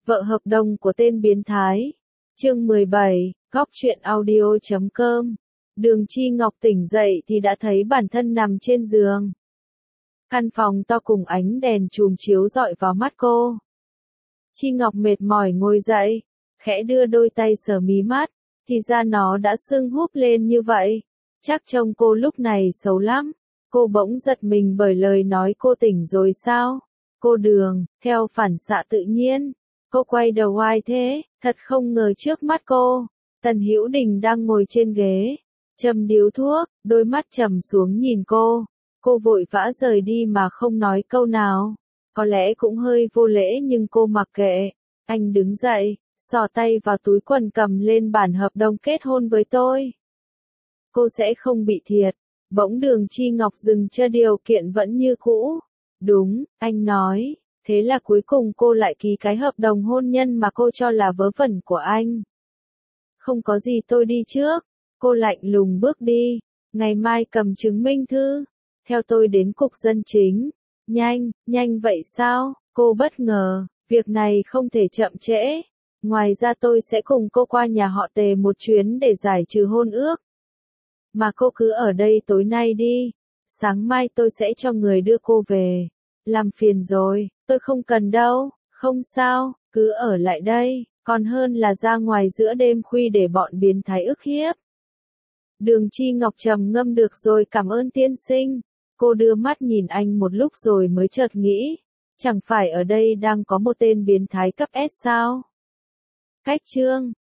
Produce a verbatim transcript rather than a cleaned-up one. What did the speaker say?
Vợ hợp đồng của tên biến thái. Chương mười bảy, góc truyện audio chấm com. Đường Chi Ngọc tỉnh dậy thì đã thấy bản thân nằm trên giường. Căn phòng to cùng ánh đèn chùm chiếu rọi vào mắt cô. Chi Ngọc mệt mỏi ngồi dậy, khẽ đưa đôi tay sờ mí mắt, thì ra nó đã sưng húp lên như vậy. Chắc trông cô lúc này xấu lắm. Cô bỗng giật mình bởi lời nói cô tỉnh rồi sao? Cô Đường, theo phản xạ tự nhiên, cô quay đầu oai thế, thật không ngờ trước mắt cô, Tần Hữu Đình đang ngồi trên ghế, châm điếu thuốc, đôi mắt trầm xuống nhìn cô. Cô vội vã rời đi mà không nói câu nào. Có lẽ cũng hơi vô lễ nhưng cô mặc kệ. Anh đứng dậy, xỏ tay vào túi quần cầm lên bản hợp đồng kết hôn với tôi. Cô sẽ không bị thiệt. Bỗng Đường Chi Ngọc dừng cho điều kiện vẫn như cũ. Đúng, anh nói. Thế là cuối cùng cô lại ký cái hợp đồng hôn nhân mà cô cho là vớ vẩn của anh. Không có gì, tôi đi trước. Cô lạnh lùng bước đi. Ngày mai cầm chứng minh thư. Theo tôi đến cục dân chính. Nhanh, nhanh vậy sao? Cô bất ngờ. Việc này không thể chậm trễ. Ngoài ra tôi sẽ cùng cô qua nhà họ Tề một chuyến để giải trừ hôn ước. Mà cô cứ ở đây tối nay đi. Sáng mai tôi sẽ cho người đưa cô về. Làm phiền rồi, tôi không cần đâu, không sao, cứ ở lại đây, còn hơn là ra ngoài giữa đêm khuya để bọn biến thái ức hiếp. Đường Chi Ngọc trầm ngâm được rồi, cảm ơn tiên sinh. Cô đưa mắt nhìn anh một lúc rồi mới chợt nghĩ, chẳng phải ở đây đang có một tên biến thái cấp S sao? Cách chương